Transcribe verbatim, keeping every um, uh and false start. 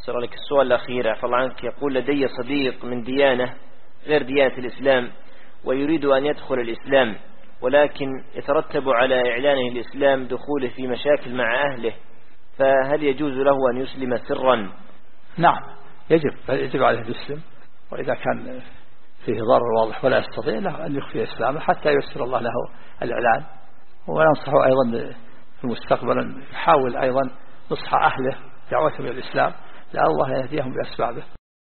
أسأل لك السؤال الأخير عفوا الله عنك. يقول لدي صديق من ديانة غير ديانة الإسلام ويريد أن يدخل الإسلام، ولكن يترتب على إعلانه الإسلام دخوله في مشاكل مع أهله، فهل يجوز له أن يسلم سرا؟ نعم يجب يجب عليه يسلم، وإذا كان فيه ضرر واضح ولا يستطيع له أن يخفي إسلامه حتى ييسر الله له الإعلان. وننصحه أيضا في المستقبل أن يحاول أيضا نصح أهله دعوتهم إلى الإسلام لعل الله يهديهم بأسبابه.